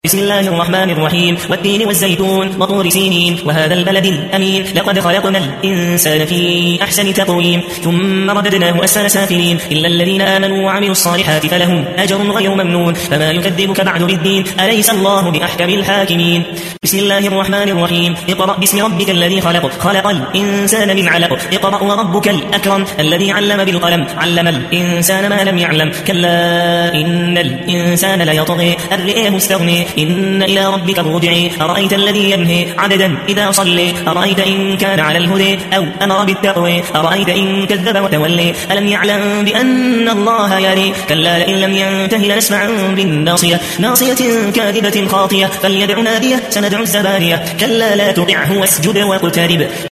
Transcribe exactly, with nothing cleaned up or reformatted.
بسم الله الرحمن الرحيم والتين والزيتون وطور سينين وهذا البلد الأمين لقد خلقنا الإنسان في أحسن تقويم ثم رددناه أسفل سافلين إلا الذين آمنوا وعملوا الصالحات فلهم أجر غير ممنون فما يكذبك بعد بالدين أليس الله بأحكم الحاكمين. بسم الله الرحمن الرحيم اقرأ باسم ربك الذي خلق خلق الإنسان من علق اقرأ وربك الأكرم الذي علم بالقلم علم الإنسان ما لم يعلم كلا إن الإنسان ليطغي أن رآه استغني إن إلى ربك الرجع أرأيت الذي ينهي عددا إذا صلي أرأيت إن كان على الهدى أو أمر بالتقوى أرأيت إن كذب وتولي ألم يعلم بأن الله يري كلا لئن لم ينته لنسمعا بالناصية ناصية كاذبة خاطية فليدع نادية سندع الزبانية كلا لا تطعه واسجد واقترب